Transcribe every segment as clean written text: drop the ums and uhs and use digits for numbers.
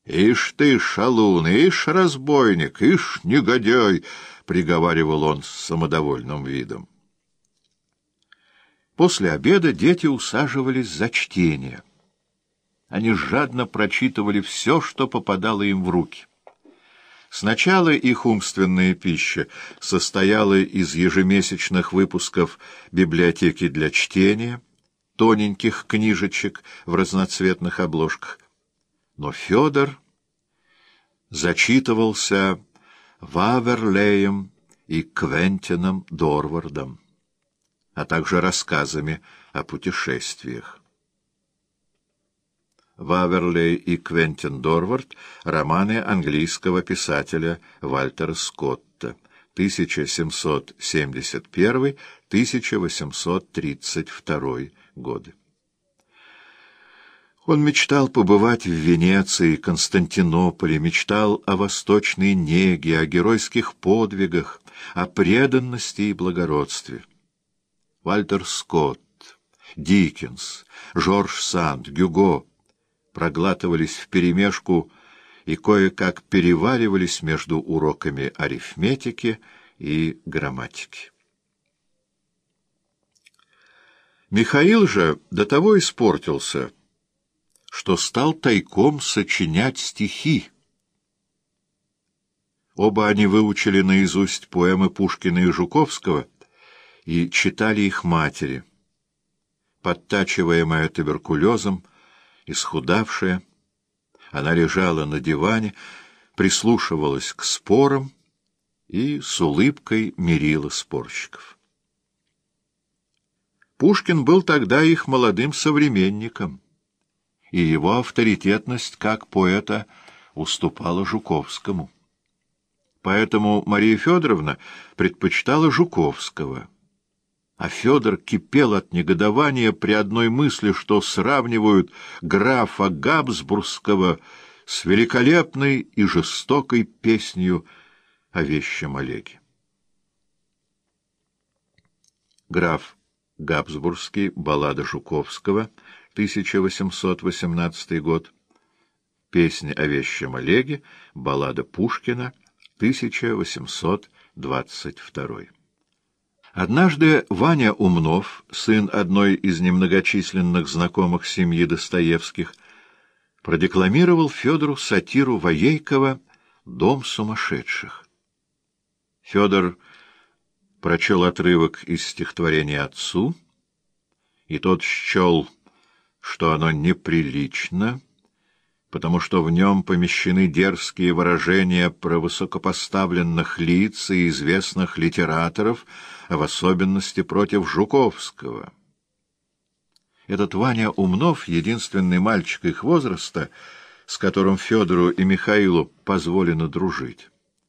«Ишь ты, шалун, ишь разбойник, ишь негодяй!» — приговаривал он с самодовольным видом. После обеда дети усаживались за чтение. Они жадно прочитывали все, что попадало им в руки. Сначала их умственная пища состояла из ежемесячных выпусков библиотеки для чтения, тоненьких книжечек в разноцветных обложках. Но Федор зачитывался Ваверлеем и Квентином Дорвардом, а также рассказами о путешествиях. Ваверлей и Квентин Дорвард — романы английского писателя Вальтера Скотта, 1771-1832 годы. Он мечтал побывать в Венеции, Константинополе, мечтал о восточной неге, о геройских подвигах, о преданности и благородстве. Вальтер Скотт, Диккенс, Жорж Санд, Гюго проглатывались вперемешку и кое-как переваривались между уроками арифметики и грамматики. Михаил же до того испортился, что стал тайком сочинять стихи. Оба они выучили наизусть поэмы Пушкина и Жуковского и читали их матери. Подтачиваемая туберкулезом, исхудавшая, она лежала на диване, прислушивалась к спорам и с улыбкой мирила спорщиков. Пушкин был тогда их молодым современником, и его авторитетность как поэта уступала Жуковскому. Поэтому Мария Федоровна предпочитала Жуковского, а Федор кипел от негодования при одной мысли, что сравнивают графа Габсбургского с великолепной и жестокой песнью о вещем Олеге. Граф Габсбургский, баллада Жуковского, 1818 год, песня о вещем Олеге, баллада Пушкина, 1822. Однажды Ваня Умнов, сын одной из немногочисленных знакомых семьи Достоевских, продекламировал Федору сатиру Воейкова «Дом сумасшедших». Федор прочел отрывок из стихотворения отцу, и тот счел, что оно неприлично, потому что в нем помещены дерзкие выражения про высокопоставленных лиц и известных литераторов, а в особенности против Жуковского. Этот Ваня Умнов — единственный мальчик их возраста, с которым Федору и Михаилу позволено дружить.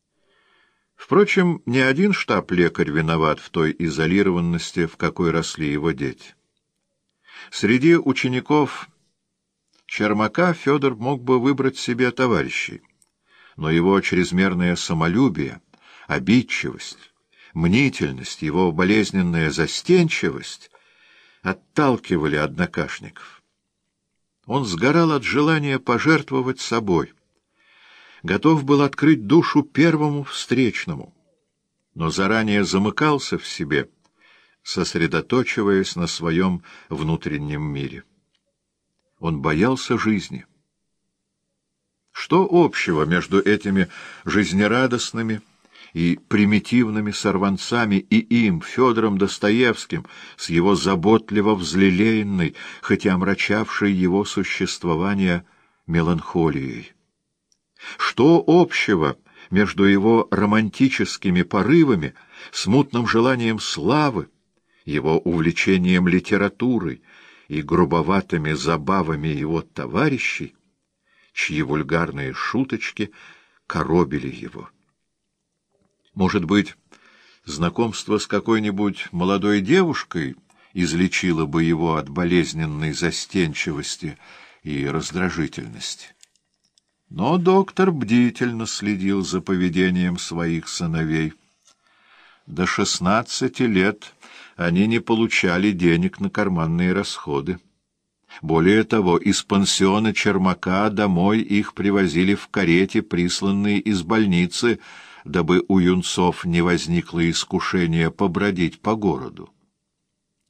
Впрочем, ни один штаб-лекарь виноват в той изолированности, в какой росли его дети. Среди учеников Чермака Федор мог бы выбрать себе товарищей, но его чрезмерное самолюбие, обидчивость, мнительность, его болезненная застенчивость отталкивали однокашников. Он сгорал от желания пожертвовать собой, готов был открыть душу первому встречному, но заранее замыкался в себе, сосредоточиваясь на своем внутреннем мире. Он боялся жизни. Что общего между этими жизнерадостными и примитивными сорванцами и им, Федором Достоевским, с его заботливо взлелеянной, хоть и омрачавшей его существование, меланхолией? Что общего между его романтическими порывами, смутным желанием славы, его увлечением литературой и грубоватыми забавами его товарищей, чьи вульгарные шуточки коробили его? Может быть, знакомство с какой-нибудь молодой девушкой излечило бы его от болезненной застенчивости и раздражительности? Но доктор бдительно следил за поведением своих сыновей. До 16 лет они не получали денег на карманные расходы. Более того, из пансиона Чермака домой их привозили в карете, присланные из больницы, дабы у юнцов не возникло искушения побродить по городу.